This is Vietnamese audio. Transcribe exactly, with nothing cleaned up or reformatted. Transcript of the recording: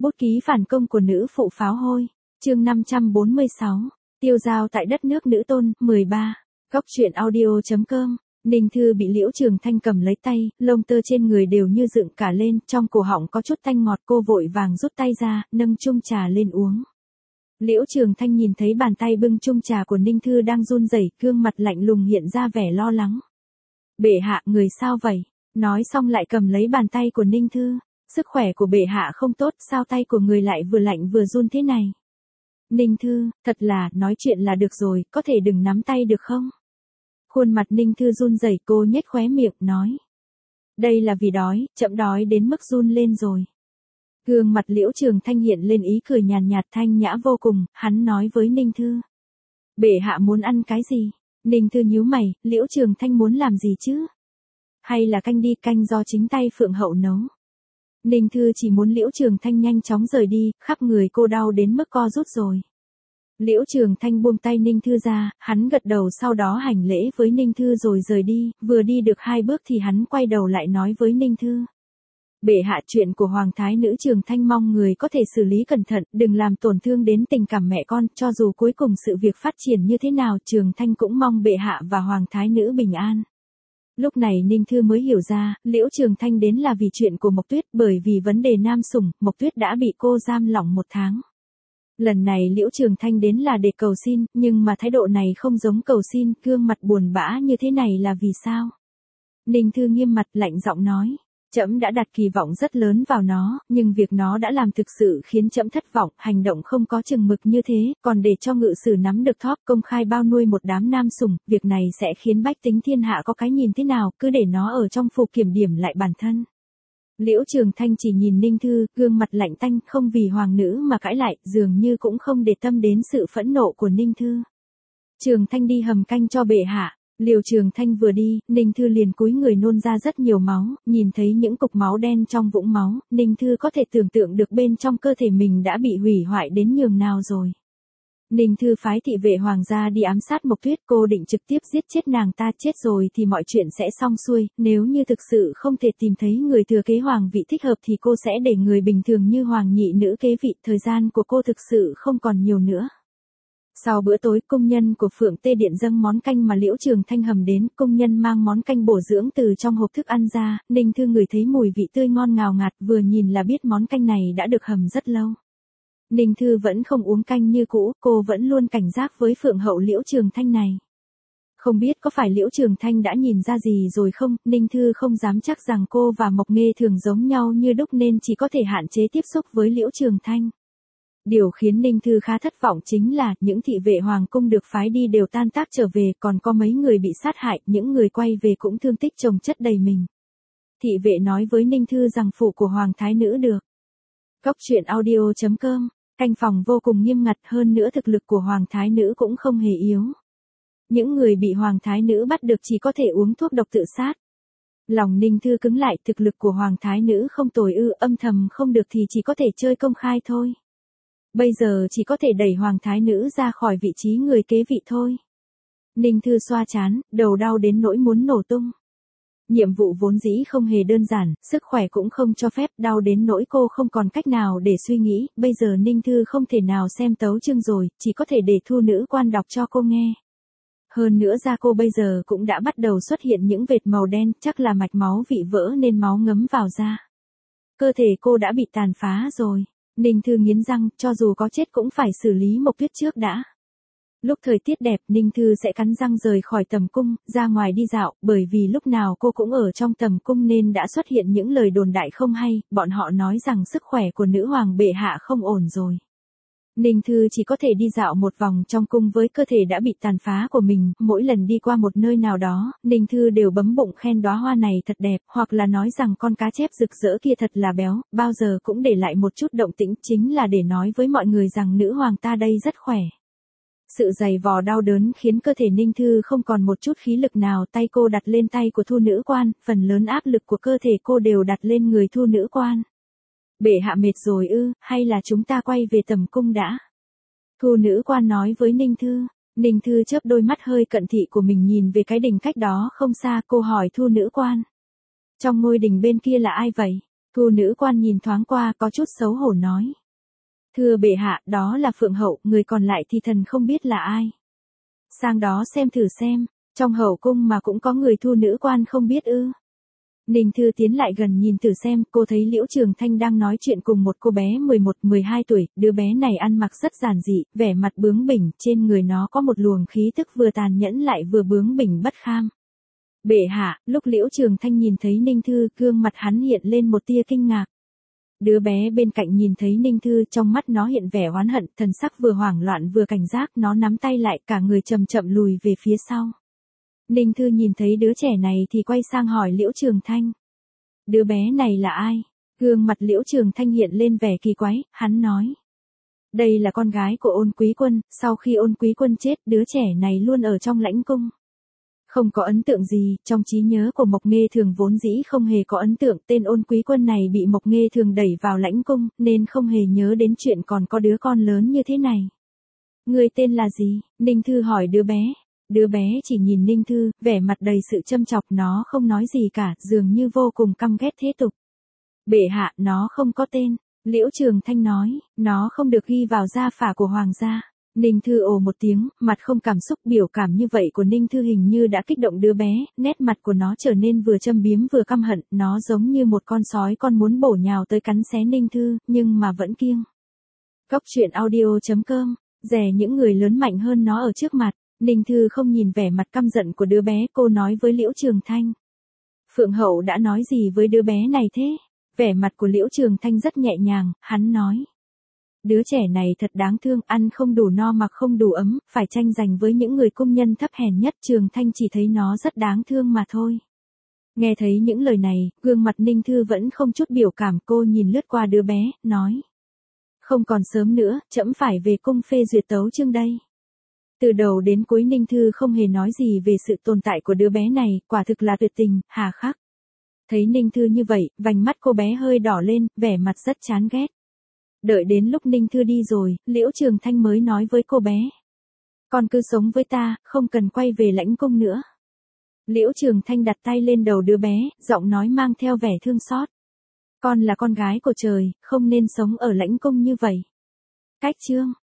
Bút ký phản công của nữ phụ pháo hôi. Chương năm trăm bốn mươi sáu. Tiêu dao tại đất nước nữ tôn. mười ba. Góc truyện audio chấm com. Ninh Thư bị Liễu Trường Thanh cầm lấy tay, lông tơ trên người đều như dựng cả lên, trong cổ họng có chút tanh ngọt, cô vội vàng rút tay ra, nâng chung trà lên uống. Liễu Trường Thanh nhìn thấy bàn tay bưng chung trà của Ninh Thư đang run rẩy, gương mặt lạnh lùng hiện ra vẻ lo lắng. Bệ hạ, người sao vậy? Nói xong lại cầm lấy bàn tay của Ninh Thư. Sức khỏe của bệ hạ không tốt, sao tay của người lại vừa lạnh vừa run thế này? Ninh Thư, thật là, nói chuyện là được rồi, có thể đừng nắm tay được không? Khuôn mặt Ninh Thư run rẩy, cô nhếch khóe miệng, nói. Đây là vì đói, chậm đói đến mức run lên rồi. Gương mặt Liễu Trường Thanh hiện lên ý cười nhàn nhạt, thanh nhã vô cùng, hắn nói với Ninh Thư. Bệ hạ muốn ăn cái gì? Ninh Thư nhíu mày, Liễu Trường Thanh muốn làm gì chứ? Hay là canh đi, canh do chính tay Phượng Hậu nấu? Ninh Thư chỉ muốn Liễu Trường Thanh nhanh chóng rời đi, khắp người cô đau đến mức co rút rồi. Liễu Trường Thanh buông tay Ninh Thư ra, hắn gật đầu sau đó hành lễ với Ninh Thư rồi rời đi, vừa đi được hai bước thì hắn quay đầu lại nói với Ninh Thư. Bệ hạ, chuyện của Hoàng Thái Nữ Trường Thanh mong người có thể xử lý cẩn thận, đừng làm tổn thương đến tình cảm mẹ con, cho dù cuối cùng sự việc phát triển như thế nào, Trường Thanh cũng mong bệ hạ và Hoàng Thái Nữ bình an. Lúc này Ninh Thư mới hiểu ra, Liễu Trường Thanh đến là vì chuyện của Mộc Tuyết, bởi vì vấn đề nam sủng, Mộc Tuyết đã bị cô giam lỏng một tháng. Lần này Liễu Trường Thanh đến là để cầu xin, nhưng mà thái độ này không giống cầu xin, gương mặt buồn bã như thế này là vì sao? Ninh Thư nghiêm mặt lạnh giọng nói, trẫm đã đặt kỳ vọng rất lớn vào nó, nhưng việc nó đã làm thực sự khiến trẫm thất vọng, hành động không có chừng mực như thế, còn để cho ngự sử nắm được thóp công khai bao nuôi một đám nam sủng, việc này sẽ khiến bách tính thiên hạ có cái nhìn thế nào, cứ để nó ở trong phủ kiểm điểm lại bản thân. Liễu Trường Thanh chỉ nhìn Ninh Thư, gương mặt lạnh tanh, không vì hoàng nữ mà cãi lại, dường như cũng không để tâm đến sự phẫn nộ của Ninh Thư. Trường Thanh đi hầm canh cho bệ hạ. Liễu Trường Thanh vừa đi, Ninh Thư liền cúi người nôn ra rất nhiều máu, nhìn thấy những cục máu đen trong vũng máu, Ninh Thư có thể tưởng tượng được bên trong cơ thể mình đã bị hủy hoại đến nhường nào rồi. Ninh Thư phái thị vệ hoàng gia đi ám sát Mộc Tuyết, cô định trực tiếp giết chết nàng ta, chết rồi thì mọi chuyện sẽ xong xuôi, nếu như thực sự không thể tìm thấy người thừa kế hoàng vị thích hợp thì cô sẽ để người bình thường như hoàng nhị nữ kế vị, thời gian của cô thực sự không còn nhiều nữa. Sau bữa tối, công nhân của Phượng Tê Điện dâng món canh mà Liễu Trường Thanh hầm đến, công nhân mang món canh bổ dưỡng từ trong hộp thức ăn ra, Ninh Thư ngửi thấy mùi vị tươi ngon ngào ngạt, vừa nhìn là biết món canh này đã được hầm rất lâu. Ninh Thư vẫn không uống canh như cũ, cô vẫn luôn cảnh giác với Phượng Hậu Liễu Trường Thanh này. Không biết có phải Liễu Trường Thanh đã nhìn ra gì rồi không, Ninh Thư không dám chắc rằng cô và Mộc Nghê thường giống nhau như đúc nên chỉ có thể hạn chế tiếp xúc với Liễu Trường Thanh. Điều khiến Ninh Thư khá thất vọng chính là, những thị vệ hoàng cung được phái đi đều tan tác trở về, còn có mấy người bị sát hại, những người quay về cũng thương tích chồng chất đầy mình. Thị vệ nói với Ninh Thư rằng phủ của Hoàng Thái Nữ được. Góc truyện audio chấm com, canh phòng vô cùng nghiêm ngặt, hơn nữa thực lực của Hoàng Thái Nữ cũng không hề yếu. Những người bị Hoàng Thái Nữ bắt được chỉ có thể uống thuốc độc tự sát. Lòng Ninh Thư cứng lại, thực lực của Hoàng Thái Nữ không tồi ư, âm thầm không được thì chỉ có thể chơi công khai thôi. Bây giờ chỉ có thể đẩy Hoàng Thái Nữ ra khỏi vị trí người kế vị thôi. Ninh Thư xoa trán, đầu đau đến nỗi muốn nổ tung. Nhiệm vụ vốn dĩ không hề đơn giản, sức khỏe cũng không cho phép, đau đến nỗi cô không còn cách nào để suy nghĩ, bây giờ Ninh Thư không thể nào xem tấu chương rồi, chỉ có thể để Thu nữ quan đọc cho cô nghe. Hơn nữa da cô bây giờ cũng đã bắt đầu xuất hiện những vệt màu đen, chắc là mạch máu bị vỡ nên máu ngấm vào da. Cơ thể cô đã bị tàn phá rồi. Ninh Thư nghiến răng, cho dù có chết cũng phải xử lý Mộc Tuyết trước đã. Lúc thời tiết đẹp, Ninh Thư sẽ cắn răng rời khỏi tầm cung, ra ngoài đi dạo, bởi vì lúc nào cô cũng ở trong tầm cung nên đã xuất hiện những lời đồn đại không hay, bọn họ nói rằng sức khỏe của nữ hoàng bệ hạ không ổn rồi. Ninh Thư chỉ có thể đi dạo một vòng trong cung với cơ thể đã bị tàn phá của mình, mỗi lần đi qua một nơi nào đó, Ninh Thư đều bấm bụng khen đóa hoa này thật đẹp, hoặc là nói rằng con cá chép rực rỡ kia thật là béo, bao giờ cũng để lại một chút động tĩnh, chính là để nói với mọi người rằng nữ hoàng ta đây rất khỏe. Sự dày vò đau đớn khiến cơ thể Ninh Thư không còn một chút khí lực nào, tay cô đặt lên tay của Thu nữ quan, phần lớn áp lực của cơ thể cô đều đặt lên người Thu nữ quan. Bệ hạ mệt rồi ư, hay là chúng ta quay về tầm cung đã? Thu nữ quan nói với Ninh Thư. Ninh Thư chớp đôi mắt hơi cận thị của mình nhìn về cái đình cách đó không xa, cô hỏi Thu nữ quan. Trong ngôi đình bên kia là ai vậy? Thu nữ quan nhìn thoáng qua có chút xấu hổ nói. Thưa bệ hạ, đó là Phượng hậu, người còn lại thì thần không biết là ai. Sang đó xem thử xem, trong hậu cung mà cũng có người thu nữ quan không biết ư. Ninh Thư tiến lại gần nhìn thử xem, cô thấy Liễu Trường Thanh đang nói chuyện cùng một cô bé mười một mười hai tuổi, đứa bé này ăn mặc rất giản dị, vẻ mặt bướng bỉnh, trên người nó có một luồng khí tức vừa tàn nhẫn lại vừa bướng bỉnh bất kham. Bệ hạ, lúc Liễu Trường Thanh nhìn thấy Ninh Thư, gương mặt hắn hiện lên một tia kinh ngạc. Đứa bé bên cạnh nhìn thấy Ninh Thư, trong mắt nó hiện vẻ oán hận, thần sắc vừa hoảng loạn vừa cảnh giác, nó nắm tay lại, cả người chậm chậm lùi về phía sau. Ninh Thư nhìn thấy đứa trẻ này thì quay sang hỏi Liễu Trường Thanh. Đứa bé này là ai? Gương mặt Liễu Trường Thanh hiện lên vẻ kỳ quái, hắn nói. Đây là con gái của Ôn Quý Quân, sau khi Ôn Quý Quân chết, đứa trẻ này luôn ở trong lãnh cung. Không có ấn tượng gì, trong trí nhớ của Mộc Nghê Thường vốn dĩ không hề có ấn tượng, tên Ôn Quý Quân này bị Mộc Nghê Thường đẩy vào lãnh cung, nên không hề nhớ đến chuyện còn có đứa con lớn như thế này. Người tên là gì? Ninh Thư hỏi đứa bé. Đứa bé chỉ nhìn Ninh Thư, vẻ mặt đầy sự châm chọc, nó không nói gì cả, dường như vô cùng căm ghét thế tục. Bệ hạ, nó không có tên. Liễu Trường Thanh nói, nó không được ghi vào gia phả của hoàng gia. Ninh Thư ồ một tiếng, mặt không cảm xúc, biểu cảm như vậy của Ninh Thư hình như đã kích động đứa bé, nét mặt của nó trở nên vừa châm biếm vừa căm hận, nó giống như một con sói con muốn bổ nhào tới cắn xé Ninh Thư, nhưng mà vẫn kiêng. Góc truyện audio chấm com, dè những người lớn mạnh hơn nó ở trước mặt. Ninh Thư không nhìn vẻ mặt căm giận của đứa bé, cô nói với Liễu Trường Thanh. Phượng hậu đã nói gì với đứa bé này thế? Vẻ mặt của Liễu Trường Thanh rất nhẹ nhàng, hắn nói. Đứa trẻ này thật đáng thương, ăn không đủ no mặc không đủ ấm, phải tranh giành với những người công nhân thấp hèn nhất. Trường Thanh chỉ thấy nó rất đáng thương mà thôi. Nghe thấy những lời này, gương mặt Ninh Thư vẫn không chút biểu cảm, cô nhìn lướt qua đứa bé, nói. Không còn sớm nữa, trẫm phải về cung phê duyệt tấu chương đây. Từ đầu đến cuối Ninh Thư không hề nói gì về sự tồn tại của đứa bé này, quả thực là tuyệt tình, hà khắc. Thấy Ninh Thư như vậy, vành mắt cô bé hơi đỏ lên, vẻ mặt rất chán ghét. Đợi đến lúc Ninh Thư đi rồi, Liễu Trường Thanh mới nói với cô bé. Con cứ sống với ta, không cần quay về lãnh cung nữa. Liễu Trường Thanh đặt tay lên đầu đứa bé, giọng nói mang theo vẻ thương xót. Con là con gái của trời, không nên sống ở lãnh cung như vậy. Cách chương.